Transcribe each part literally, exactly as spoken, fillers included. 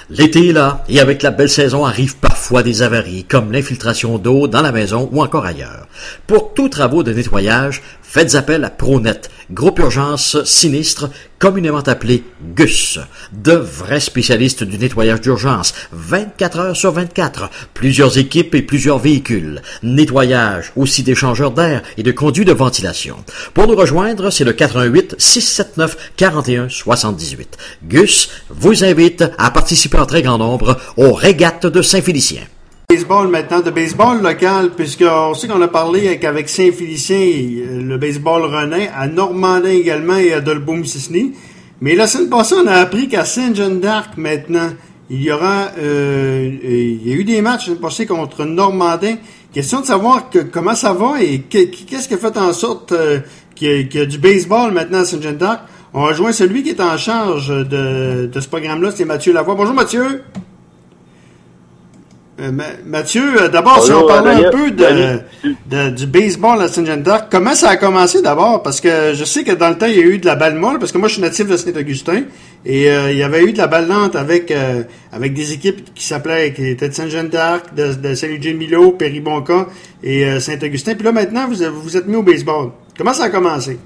L'été est là, et avec la belle saison arrivent parfois des avaries, comme l'infiltration d'eau dans la maison ou encore ailleurs. Pour tous travaux de nettoyage, faites appel à ProNet, groupe urgence sinistre, communément appelé G U S. De vrais spécialistes du nettoyage d'urgence, vingt-quatre heures sur vingt-quatre, plusieurs équipes et plusieurs véhicules. Nettoyage, aussi d'échangeurs d'air et de conduits de ventilation. Pour nous rejoindre, c'est le quatre un huit, six sept neuf, quatre un sept huit. G U S vous invite à participer en très grand nombre aux régates de Saint-Félicien. Baseball maintenant, de baseball local, puisqu'on sait qu'on a parlé avec Saint-Félicien, le baseball renaît, à Normandin également et à Dolbeau-Mistassini. Mais la semaine passée, on a appris qu'à Saint-Jean d'Arc maintenant, il y aura, euh, il y a eu des matchs la semaine passée contre Normandin. Question de savoir que, comment ça va et que, qu'est-ce qui a fait en sorte euh, qu'il, y a, qu'il y a du baseball maintenant à Saint-Jean d'Arc. On rejoint celui qui est en charge de, de ce programme-là, c'est Mathieu Lavoie. Bonjour Mathieu! Euh, Mathieu, d'abord, Bonjour, si on parlait un peu de, de, du baseball à Saint-Jean d'Arc, comment ça a commencé d'abord? Parce que je sais que dans le temps, il y a eu de la balle molle, parce que moi, je suis natif de Saint-Augustin, et euh, il y avait eu de la balle lente avec euh, avec des équipes qui s'appelaient, qui étaient de Saint-Jean d'Arc, de, de Saint-Eugène-Milo, Péribonca et euh, Saint-Augustin. Puis là, maintenant, vous vous êtes mis au baseball. Comment ça a commencé?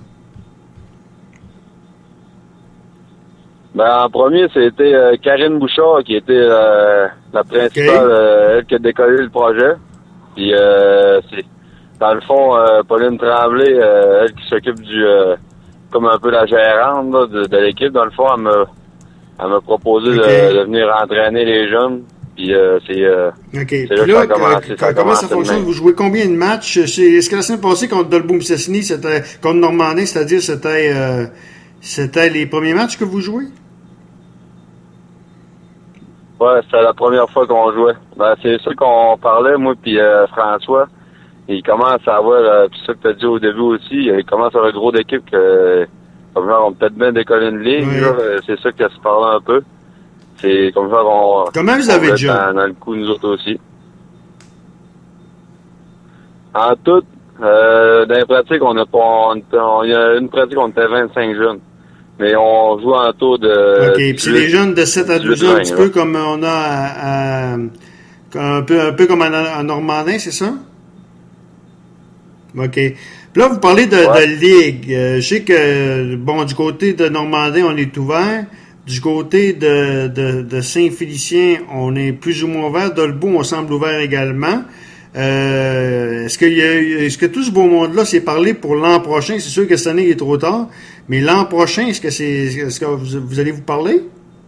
Ben, en premier, c'était euh, Karine Bouchard qui était euh, la principale, okay. euh, elle qui a décollé le projet. Puis, euh, c'est dans le fond, euh, Pauline Tremblay, euh, elle qui s'occupe du, euh, comme un peu la gérante là, de, de l'équipe. Dans le fond, elle m'a, elle m'a proposé okay. de, de venir entraîner les jeunes. Puis, euh, c'est, euh, okay. c'est là, Puis là que ça a commencé. Ça a comment ça fonctionne? Vous jouez combien de matchs? C'est, est-ce que la semaine passée contre Dolbeau-Mistassini, c'était contre Normandin, c'est-à-dire c'était euh, c'était les premiers matchs que vous jouez? Ouais, c'était la première fois qu'on jouait. Ben, c'est ça qu'on parlait, moi puis euh, François. Il commence à avoir, euh, puis ça que t'as dit au début aussi, il commence à avoir gros d'équipe que, comme genre, on peut peut-être bien décoller une ligne, oui. là, c'est ça que se parlait un peu. C'est comme ça qu'on... Comment vous avez déjà? Dans, dans le coup, nous autres aussi. En tout, euh, dans les pratiques, on a pas, on, il y a une pratique, on était vingt-cinq jeunes. Mais on joue en taux de... OK, puis c'est les jeunes de sept à douze ans, un petit peu comme on a à, à, un peu, un peu comme en Normandin, c'est ça? OK. Puis là, vous parlez de, ouais. de ligue. Euh, je sais que, bon, du côté de Normandin, on est ouvert. Du côté de, de, de Saint-Félicien, on est plus ou moins ouvert. Dolbeau, on semble ouvert également. Euh, est-ce que, y a, est-ce que tout ce beau monde-là s'est parlé pour l'an prochain? C'est sûr que cette année, il est trop tard. Mais l'an prochain, est-ce que c'est, est-ce que vous, vous allez vous parler?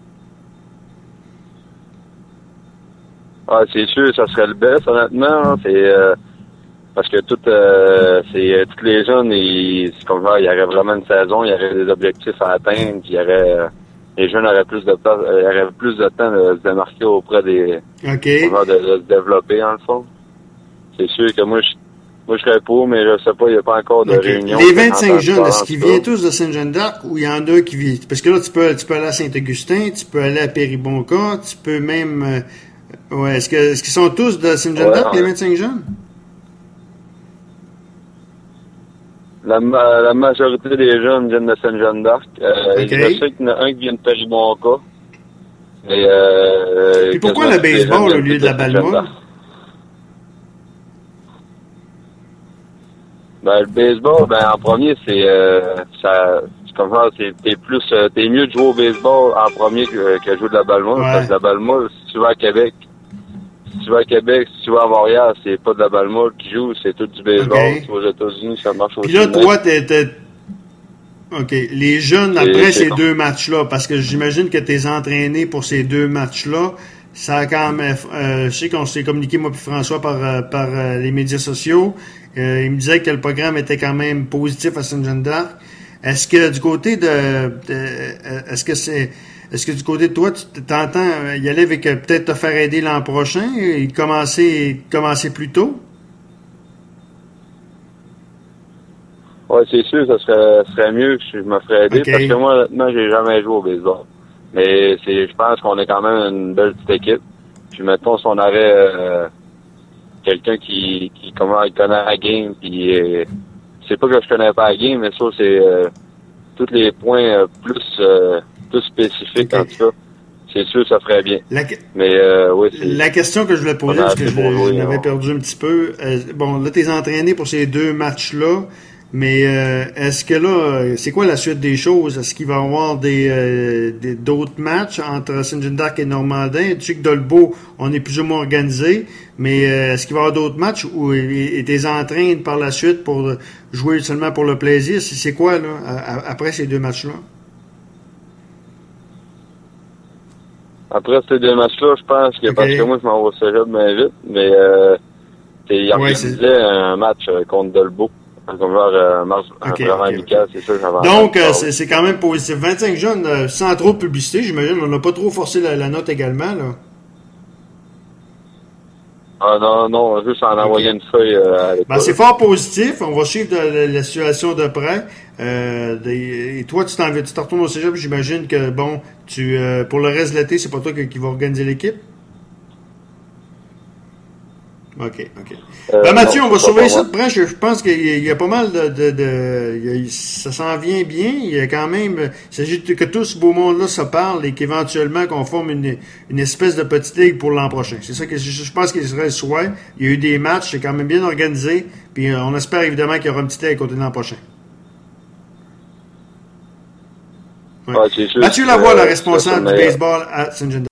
Ah, c'est sûr, ça serait le best, honnêtement. C'est, euh, parce que tout, euh, c'est, tous les jeunes, ils, c'est comme ça, il y aurait vraiment une saison, il y aurait des objectifs à atteindre, puis il y aurait, euh, les jeunes auraient plus de temps, il y aurait plus de temps de se démarquer auprès des, okay. de, de se développer, dans le fond. C'est sûr que moi, je, moi, je serais pour, mais je sais pas, il n'y a pas encore de okay. réunion. Les vingt-cinq jeunes, est-ce qu'ils viennent tous de Saint-Jean d'Arc ou il y en a qui viennent? Parce que là, tu peux, tu peux aller à Saint-Augustin, tu peux aller à Péribonca, tu peux même, euh, ouais, est-ce que, est-ce qu'ils sont tous de Saint-Jean d'Arc, ouais, les vingt-cinq jeunes? La, la majorité des jeunes viennent de Saint-Jean d'Arc. Euh, okay. Je sais qu'il y en a un qui vient de Péribonca. Et, euh, Puis pourquoi le baseball au lieu de la balle molle? Ben, le baseball, ben, en premier, c'est, euh, ça, c'est comme ça, c'est, t'es plus, euh, t'es mieux de jouer au baseball en premier que, que jouer de la balle molle. Ouais. Parce que la balle molle, si tu vas à Québec, si tu vas à Québec, si tu vas à Montréal, c'est pas de la balle molle qui joue, c'est tout du baseball. Okay. Tu vas aux États-Unis, ça marche aussi. Puis là, toi, t'es, t'es, OK. Les jeunes, après c'est, ces c'est deux matchs-là, parce que j'imagine que t'es entraîné pour ces deux matchs-là, ça a quand même, euh, je sais qu'on s'est communiqué, moi puis François, par, euh, par euh, les médias sociaux. Euh, il me disait que le programme était quand même positif à Saint-Jean d'Arc. Est-ce que du côté de, de est-ce que c'est, est-ce que du côté de toi, tu t'entends y aller avec peut-être te faire aider l'an prochain et commencer, commencer plus tôt? Ouais, c'est sûr, ça serait, serait mieux que je me ferais aider, okay. Parce que moi, honnêtement, j'ai jamais joué au baseball. Mais c'est, je pense qu'on est quand même une belle petite équipe. Puis mettons, si on avait euh, quelqu'un qui, qui comment il connaît la game, puis euh, c'est pas que je connais pas la game, mais ça, c'est euh, tous les points euh, plus, euh, plus spécifiques, okay. En tout cas. c'est sûr, ça ferait bien. La, Mais euh, oui, c'est, la question que je voulais poser, parce que je, je l'avais perdu un petit peu. Euh, bon, là, t'es entraîné pour ces deux matchs-là, mais euh, est-ce que là, c'est quoi la suite des choses? Est-ce qu'il va y avoir des, euh, des d'autres matchs entre Saint-Jean-d'Arc et Normandin? Tu sais que Dolbeau, on est plus ou moins organisé, mais euh, est-ce qu'il va y avoir d'autres matchs où et t'es entraîné par la suite pour jouer seulement pour le plaisir? C'est quoi, là, à, après ces deux matchs-là? Après ces deux matchs-là, je pense que okay. Parce que moi, je m'en vais au cégep bien vite, mais euh, il ouais, organisait un match contre Dolbeau. Comme genre, euh, match okay, vraiment okay, amical, okay. C'est sûr. Donc, euh, c'est, c'est quand même positif. vingt-cinq jeunes, euh, sans trop de publicité, j'imagine. On n'a pas trop forcé la, la note également, là. Ah non, non, juste en okay. envoyer une feuille euh, à l'école. Ben, c'est fort positif. On va suivre de, de, la situation de près. Euh, des, et toi, tu t'en tu te retournes au cégep, j'imagine que, bon, tu euh, pour le reste de l'été, c'est pas toi qui, qui va organiser l'équipe? OK, OK. Euh, ben, Mathieu, non, on va surveiller ça de près. Je, je pense qu'il y a, il y a pas mal de... de, de il y a, ça s'en vient bien. Il y a quand même... Il s'agit que tout ce beau monde-là se parle et qu'éventuellement qu'on forme une, une espèce de petite ligue pour l'an prochain. C'est ça que je, je pense qu'il serait le souhait. Il y a eu des matchs, c'est quand même bien organisé. Puis on espère évidemment qu'il y aura une petite ligue à côté de l'an prochain. Ouais. Ah, Mathieu Lavoie, euh, le responsable du baseball à Saint-Jean.